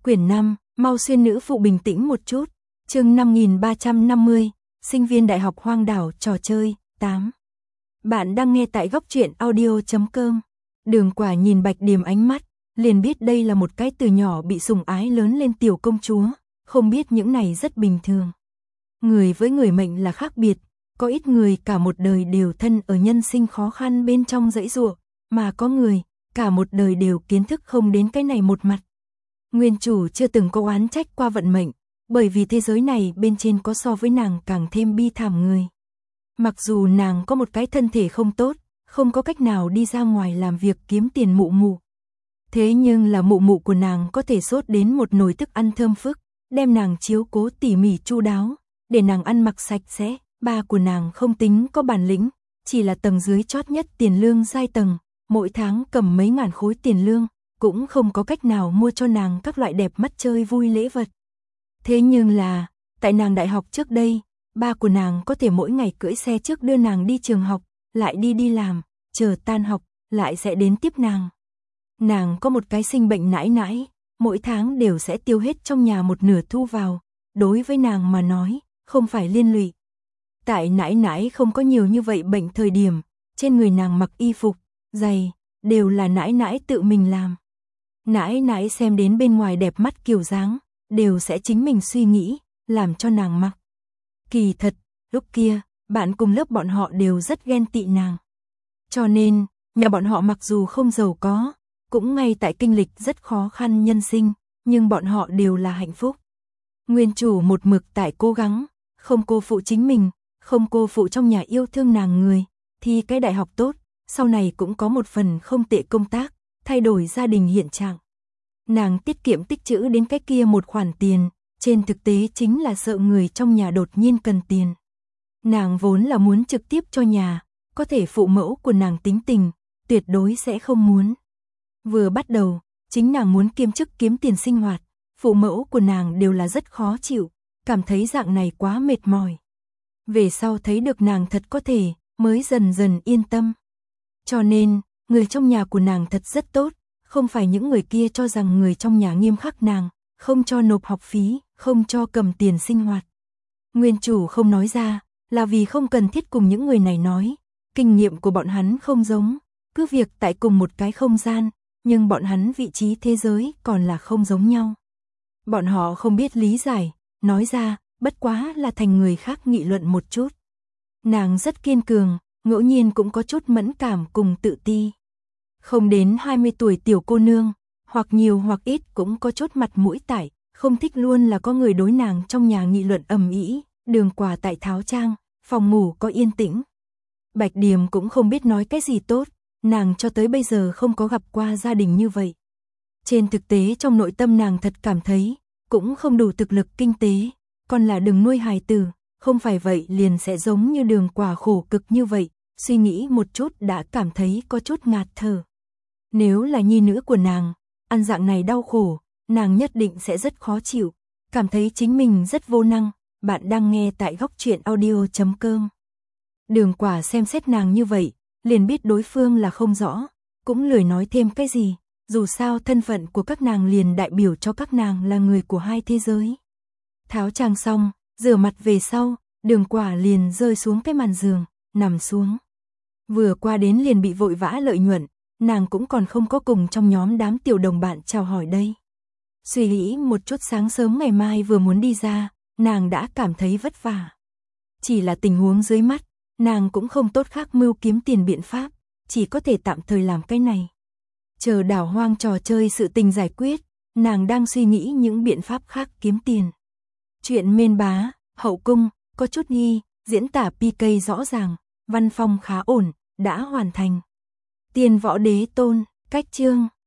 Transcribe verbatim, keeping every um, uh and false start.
Quyển năm, mau xuyên nữ phụ bình tĩnh một chút. Chương năm nghìn ba trăm năm mươi, sinh viên đại học hoang đảo trò chơi, tám. Bạn đang nghe tại góc truyện audio chấm com. Đường Quả nhìn Bạch Điềm ánh mắt, liền biết đây là một cái từ nhỏ bị sủng ái lớn lên tiểu công chúa, không biết những này rất bình thường. Người với người mệnh là khác biệt, có ít người cả một đời đều thân ở nhân sinh khó khăn bên trong dãy giụa, mà có người cả một đời đều kiến thức không đến cái này một mặt. Nguyên chủ chưa từng có oán trách qua vận mệnh, bởi vì thế giới này bên trên có so với nàng càng thêm bi thảm người. Mặc dù nàng có một cái thân thể không tốt, không có cách nào đi ra ngoài làm việc kiếm tiền mụ mụ. Thế nhưng là mụ mụ của nàng có thể sốt đến một nồi thức ăn thơm phức, đem nàng chiếu cố tỉ mỉ chu đáo, để nàng ăn mặc sạch sẽ. Ba của nàng không tính có bản lĩnh, chỉ là tầng dưới chót nhất tiền lương giai tầng, mỗi tháng cầm mấy ngàn khối tiền lương, cũng không có cách nào mua cho nàng các loại đẹp mắt chơi vui lễ vật. Thế nhưng là, tại nàng đại học trước đây, ba của nàng có thể mỗi ngày cưỡi xe trước đưa nàng đi trường học, lại đi đi làm, chờ tan học, lại sẽ đến tiếp nàng. Nàng có một cái sinh bệnh nãi nãi, mỗi tháng đều sẽ tiêu hết trong nhà một nửa thu vào, đối với nàng mà nói, không phải liên lụy. Tại nãi nãi không có nhiều như vậy bệnh thời điểm, trên người nàng mặc y phục, giày, đều là nãi nãi tự mình làm. Nãi nãi xem đến bên ngoài đẹp mắt kiểu dáng, đều sẽ chính mình suy nghĩ, làm cho nàng mặc. Kỳ thật, lúc kia, bạn cùng lớp bọn họ đều rất ghen tị nàng. Cho nên, nhà bọn họ mặc dù không giàu có, cũng ngay tại kinh lịch rất khó khăn nhân sinh, nhưng bọn họ đều là hạnh phúc. Nguyên chủ một mực tại cố gắng, không cô phụ chính mình, không cô phụ trong nhà yêu thương nàng người, thì cái đại học tốt, sau này cũng có một phần không tệ công tác, thay đổi gia đình hiện trạng. Nàng tiết kiệm tích trữ đến cái kia một khoản tiền, trên thực tế chính là sợ người trong nhà đột nhiên cần tiền. Nàng vốn là muốn trực tiếp cho nhà, có thể phụ mẫu của nàng tính tình, tuyệt đối sẽ không muốn. Vừa bắt đầu, chính nàng muốn kiêm chức kiếm tiền sinh hoạt, phụ mẫu của nàng đều là rất khó chịu, cảm thấy dạng này quá mệt mỏi. Về sau thấy được nàng thật có thể, mới dần dần yên tâm. Cho nên, người trong nhà của nàng thật rất tốt, không phải những người kia cho rằng người trong nhà nghiêm khắc nàng, không cho nộp học phí, không cho cầm tiền sinh hoạt. Nguyên chủ không nói ra, là vì không cần thiết cùng những người này nói, kinh nghiệm của bọn hắn không giống, cứ việc tại cùng một cái không gian, nhưng bọn hắn vị trí thế giới còn là không giống nhau. Bọn họ không biết lý giải, nói ra, bất quá là thành người khác nghị luận một chút. Nàng rất kiên cường, ngẫu nhiên cũng có chút mẫn cảm cùng tự ti. Không đến hai mươi tuổi tiểu cô nương, hoặc nhiều hoặc ít cũng có chút mặt mũi tải, không thích luôn là có người đối nàng trong nhà nghị luận ầm ĩ. Đường Quả tại tháo trang, phòng ngủ có yên tĩnh. Bạch Điềm cũng không biết nói cái gì tốt, nàng cho tới bây giờ không có gặp qua gia đình như vậy. Trên thực tế trong nội tâm nàng thật cảm thấy, cũng không đủ thực lực kinh tế, còn là đừng nuôi hài tử, không phải vậy liền sẽ giống như Đường Quả khổ cực như vậy, suy nghĩ một chút đã cảm thấy có chút ngạt thở. Nếu là nhi nữ của nàng, ăn dạng này đau khổ, nàng nhất định sẽ rất khó chịu, cảm thấy chính mình rất vô năng. Bạn đang nghe tại góc truyện audio chấm com. Đường Quả xem xét nàng như vậy, liền biết đối phương là không rõ, cũng lười nói thêm cái gì, dù sao thân phận của các nàng liền đại biểu cho các nàng là người của hai thế giới. Tháo trang xong, rửa mặt về sau, Đường Quả liền rơi xuống cái màn giường, nằm xuống. Vừa qua đến liền bị vội vã lợi nhuận, nàng cũng còn không có cùng trong nhóm đám tiểu đồng bạn chào hỏi đây. Suy nghĩ một chút sáng sớm ngày mai vừa muốn đi ra, nàng đã cảm thấy vất vả. Chỉ là tình huống dưới mắt, nàng cũng không tốt khác mưu kiếm tiền biện pháp, chỉ có thể tạm thời làm cái này. Chờ đảo hoang trò chơi sự tình giải quyết, nàng đang suy nghĩ những biện pháp khác kiếm tiền. Chuyện mên bá, hậu cung, có chút nghi, diễn tả pê ca rõ ràng, văn phong khá ổn, đã hoàn thành. Tiên võ đế tôn, cách chương,